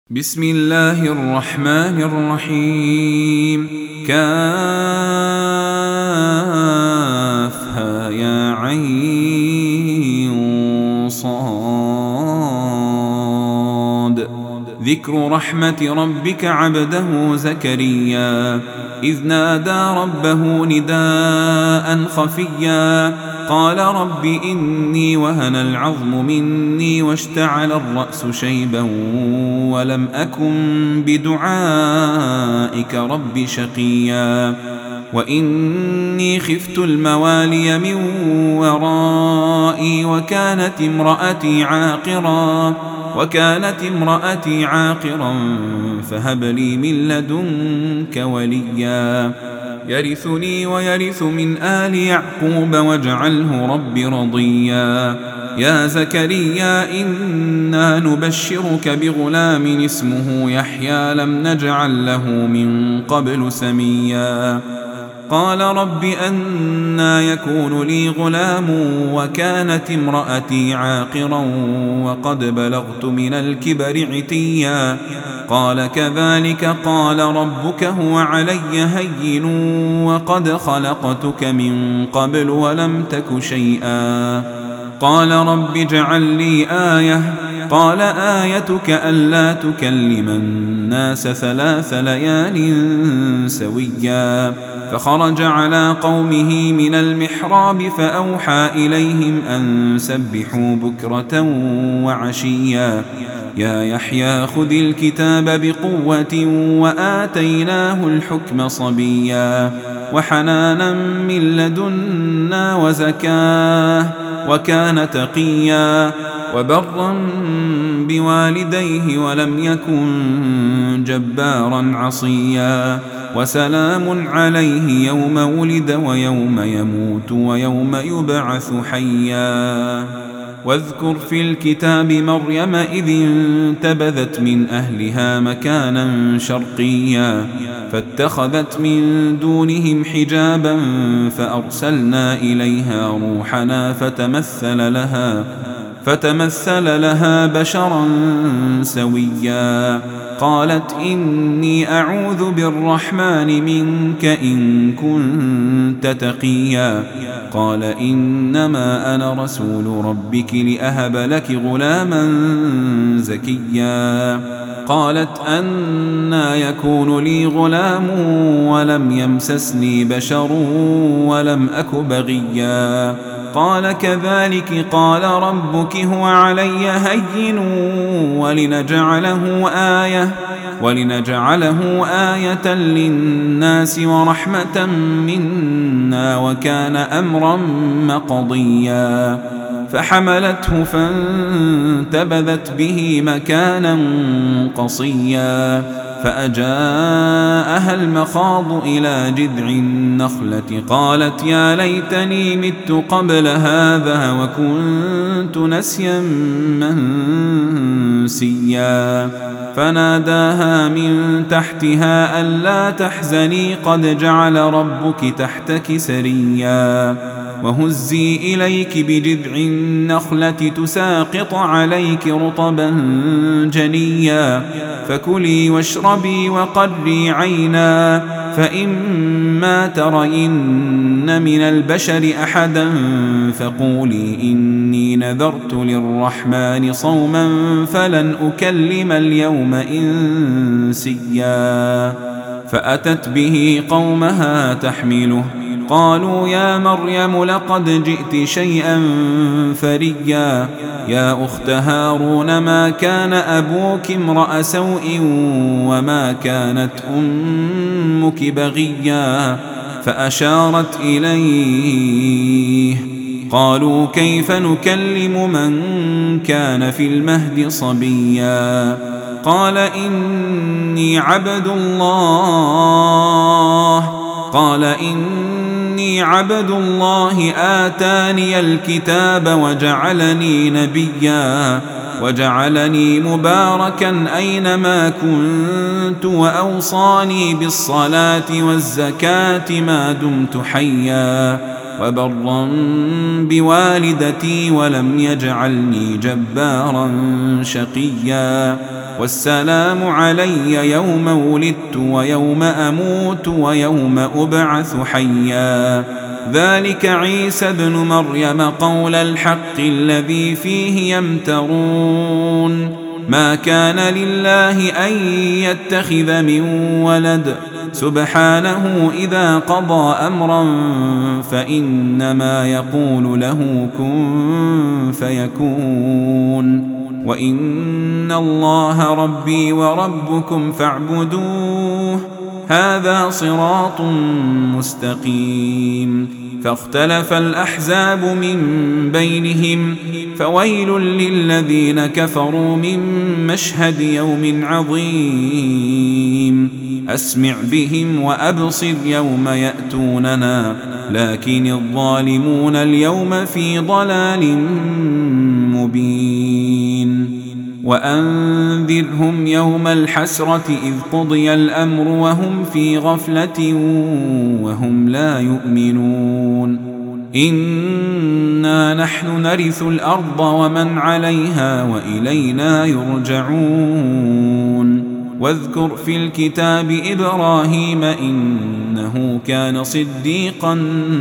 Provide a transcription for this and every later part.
بسم الله الرحمن الرحيم. كافها يا عين صاد. ذكر رحمة ربك عبده زكريا إذ نادى ربه نداء خفيا قال رب إني وهن العظم مني واشتعل الرأس شيبا ولم أكن بدعائك رب شقيا وإني خفت الموالي من ورائي وكانت امرأتي عاقرا فهب لي من لدنك وليا يرثني ويرث من آل يعقوب واجعله رب رضيا. يا زكريا إنا نبشرك بغلام اسمه يحيى لم نجعل له من قبل سميا قال رب أنى يكون لي غلام وكانت امرأتي عاقرا وقد بلغت من الكبر عتيا قال كذلك قال ربك هو علي هين وقد خلقتك من قبل ولم تك شيئا قال رب اجعل لي آية قال آيتك ألا تكلم الناس 3 ليال سويا فخرج على قومه من المحراب فأوحى إليهم أن سبحوا بكرة وعشيا يا يحيى خذ الكتاب بقوة وآتيناه الحكم صبيا وحنانا من لدنا وزكاه وكان تقيا وبرا بوالديه ولم يكن جبارا عصيا وسلام عليه يوم ولد ويوم يموت ويوم يبعث حيا واذكر في الكتاب مريم إذ انتبذت من أهلها مكانا شرقيا فاتخذت من دونهم حجابا فأرسلنا إليها روحنا فتمثل لها بشرا سويا قالت إني أعوذ بالرحمن منك إن كنت تقيا قال إنما أنا رسول ربك لأهب لك غلاما زكيا قالت أنى يكون لي غلام ولم يمسسني بشر ولم أك بغيا قال كذلك قال ربك هو علي هين ولنجعله آية للناس ورحمة منا وكان أمرا مقضيا فحملته فانتبذت به مكانا قصيا فأجاءها المخاض إلى جذع النخلة قالت يا ليتني مت قبل هذا وكنت نسيا منسيا فناداها من تحتها ألا تحزني قد جعل ربك تحتك سريا وهزي إليك بجذع النخلة تساقط عليك رطبا جنيا فكلي واشربي وقري عينا فإما ترين من البشر أحدا فقولي إني نذرت للرحمن صوما فلن أكلم اليوم إنسيا فأتت به قومها تحمله قالوا يا مريم لقد جئت شيئا فريا يا أخت هارون ما كان أبوك امرأ سوء وما كانت أمك بغيا فأشارت إليه قالوا كيف نكلم من كان في المهد صبيا قال إني عبد الله آتاني الكتاب وجعلني نبيا وجعلني مباركا أينما كنت وأوصاني بالصلاة والزكاة ما دمت حيا وبرا بوالدتي ولم يجعلني جبارا شقيا والسلام علي يوم ولدت ويوم أموت ويوم أبعث حيا ذلك عيسى ابن مريم قول الحق الذي فيه يمترون ما كان لله أن يتخذ من ولد سبحانه إذا قضى أمرا فإنما يقول له كن فيكون وإن الله ربي وربكم فاعبدوه هذا صراط مستقيم فاختلف الأحزاب من بينهم فويل للذين كفروا من مشهد يوم عظيم أسمع بهم وأبصر يوم يأتوننا لكن الظالمون اليوم في ضلال مبين وأنذرهم يوم الحسرة إذ قضي الأمر وهم في غفلة وهم لا يؤمنون إنا نحن نرث الأرض ومن عليها وإلينا يرجعون واذكر في الكتاب إبراهيم إنه كان صديقا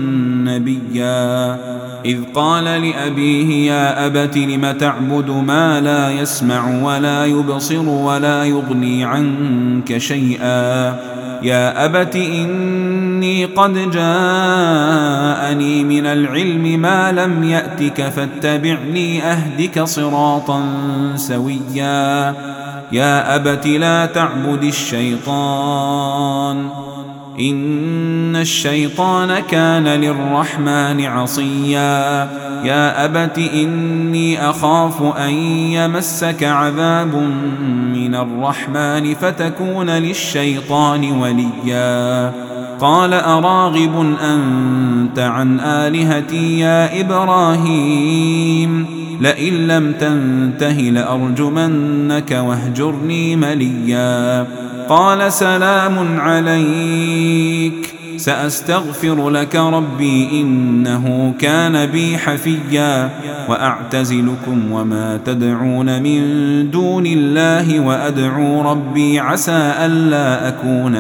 نبيا إذ قال لأبيه يا أبت لم تعبد ما لا يسمع ولا يبصر ولا يغني عنك شيئا يا أبت إني قد جاءني من العلم ما لم يأتك فاتبعني أهدك صراطا سويا يا أبت لا تعبد الشيطان إن الشيطان كان للرحمن عصيا يا أبت إني أخاف أن يمسك عذاب من الرحمن فتكون للشيطان وليا قال أراغب أنت عن آلهتي يا إبراهيم لئن لم تنته لأرجمنك واهجرني مليا قال سلام عليك سأستغفر لك ربي إنه كان بي حفيا وأعتزلكم وما تدعون من دون الله وأدعو ربي عسى ألا أكون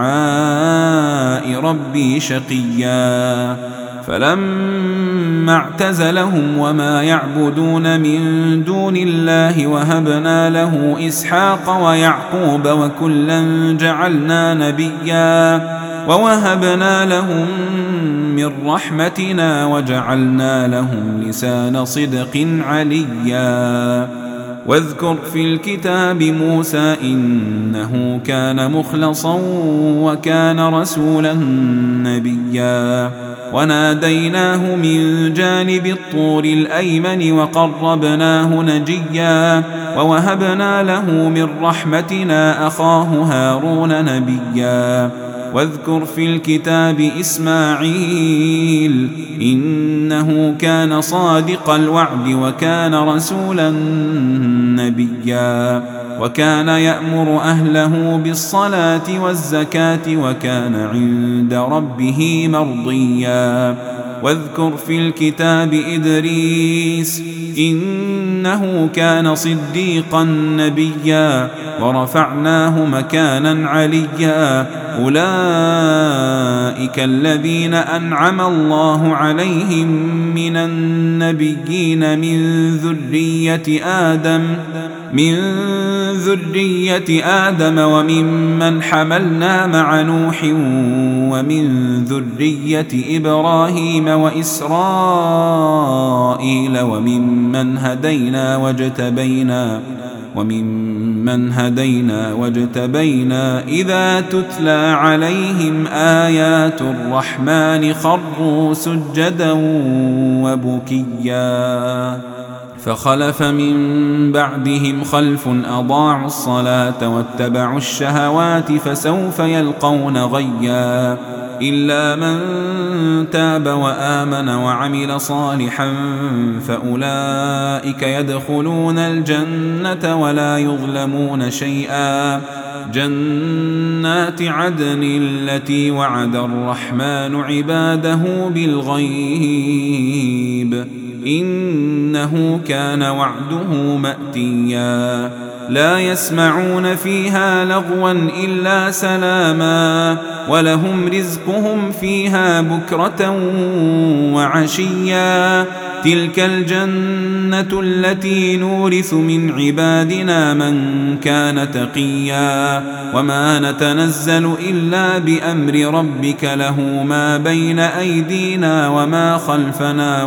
بدعاء ربي شقيا فلما اعتزلهم وما يعبدون من دون الله وهبنا له إسحاق ويعقوب وكلا جعلنا نبيا ووهبنا لهم من رحمتنا وجعلنا لهم لسان صدق عليا واذكر في الكتاب موسى إنه كان مخلصا وكان رسولا نبيا وناديناه من جانب الطور الأيمن وقربناه نجيا ووهبنا له من رحمتنا أخاه هارون نبيا واذكر في الكتاب إسماعيل إنه كان صادق الوعد وكان رسولا نبيا وكان يأمر أهله بالصلاة والزكاة وكان عند ربه مرضيا واذكر في الكتاب إدريس إنه كان صديقا نبيا ورفعناه مكانا عليا أولئك الذين أنعم الله عليهم من النبيين من ذرية آدم وممن حملنا مع نوح ومن ذرية إبراهيم وإسرائيل وممن هدينا واجتبينا إذا تتلى عليهم آيات الرحمن خروا سجدا وبكيا فخلف من بعدهم خلف أضاعوا الصلاة واتبعوا الشهوات فسوف يلقون غيا إلا من تاب وآمن وعمل صالحا فأولئك يدخلون الجنة ولا يظلمون شيئا جنات عدن التي وعد الرحمن عباده بالغيب إنه كان وعده مأتيا لا يسمعون فيها لغوا إلا سلاما ولهم رزقهم فيها بكرة وعشيا تلك الجنة التي نورث من عبادنا من كان تقيا وما نتنزل إلا بأمر ربك له ما بين أيدينا وما خلفنا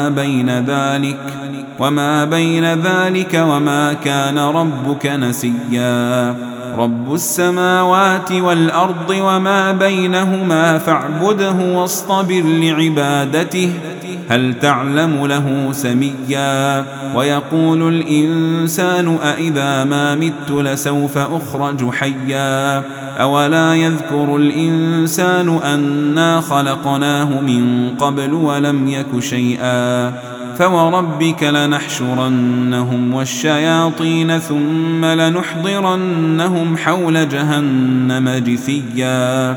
وما بين ذلك وما كان ربك نسيا رب السماوات والأرض وما بينهما فاعبده واصطبر لعبادته هل تعلم له سميا ويقول الإنسان أإذا ما مت لسوف أخرج حيا أولا يذكر الإنسان أنا خلقناه من قبل ولم يك شيئا فوربك لنحشرنهم والشياطين ثم لنحضرنهم حول جهنم جثيا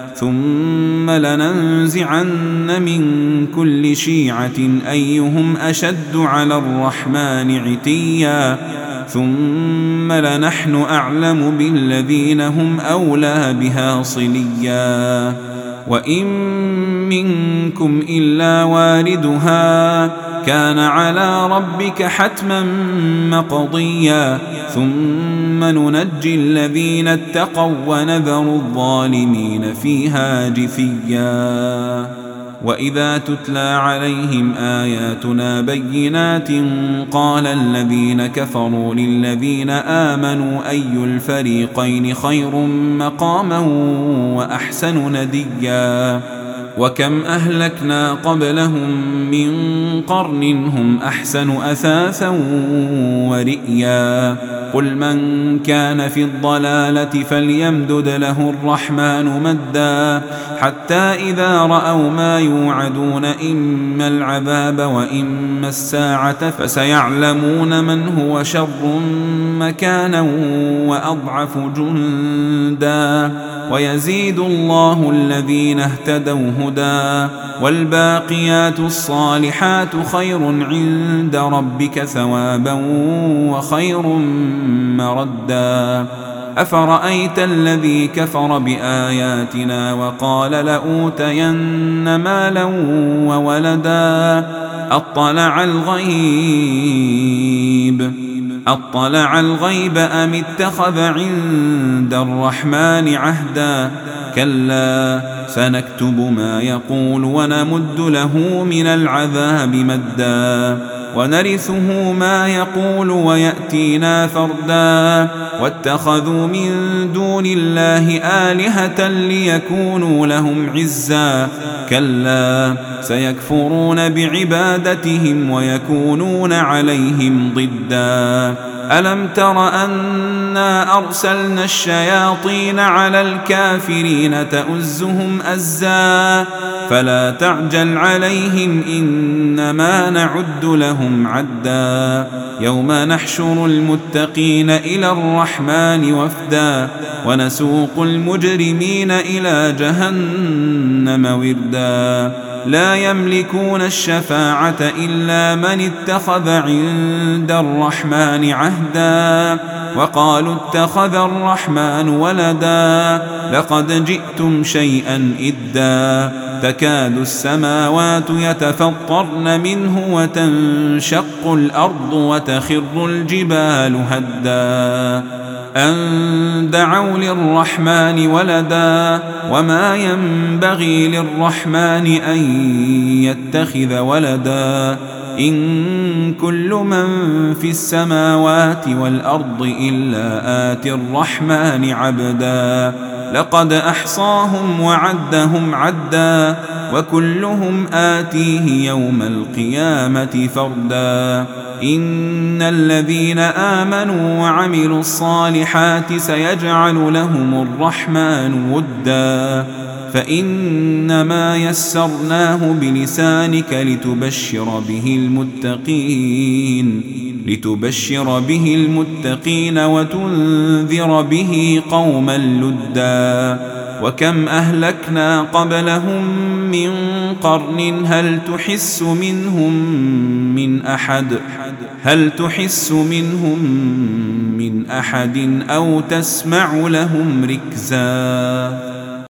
ثم لننزعن من كل شيعة أيهم أشد على الرحمن عتيا ثم لنحن أعلم بالذين هم أولى بها صليا وإن منكم إلا واردها كان على ربك حتما مقضيا ثم ننجي الذين اتقوا ونذر الظالمين فيها جثيا وإذا تتلى عليهم آياتنا بينات قال الذين كفروا للذين آمنوا أي الفريقين خير مقاما وأحسن نديا وكم أهلكنا قبلهم من قرن هم أحسن أثاثا ورئيا قل من كان في الضلالة فليمدد له الرحمن مدا حتى إذا رأوا ما يوعدون إما العذاب وإما الساعة فسيعلمون من هو شر مكانا وأضعف جندا ويزيد الله الذين اهتدوا هدى والباقيات الصالحات خير عند ربك ثوابا وخير مردا أفرأيت الذي كفر بآياتنا وقال لأوتين مالا وولدا أطلع الغيب أم اتخذ عند الرحمن عهدا كلا سنكتب ما يقول ونمد له من العذاب مدا ونرثه ما يقول ويأتينا فردا واتخذوا من دون الله آلهة ليكونوا لهم عزا كلا سيكفرون بعبادتهم ويكونون عليهم ضدا ألم تر أنا أرسلنا الشياطين على الكافرين تؤزهم أزا فلا تعجل عليهم إنما نعد لهم عدا يوم نحشر المتقين إلى الرحمن وفدا ونسوق المجرمين إلى جهنم وردا لا يملكون الشفاعة إلا من اتخذ عند الرحمن عهدا وقالوا اتخذ الرحمن ولدا لقد جئتم شيئا إدا تكاد السماوات يتفطرن منه وتنشق الأرض وتخر الجبال هدا أن دعوا للرحمن ولدا وما ينبغي للرحمن أن يتخذ ولدا إن كل من في السماوات والأرض إلا آتي الرحمن عبدا لقد أحصاهم وعدهم عدا وكلهم آتيه يوم القيامة فردا إن الذين آمنوا وعملوا الصالحات سيجعل لهم الرحمن ودا فإنما يسرناه بلسانك لتبشر به المتقين وتنذر به قوما لدا وكم أهلكنا قبلهم من قرن هل تحس منهم من من أحد أو تسمع لهم ركزا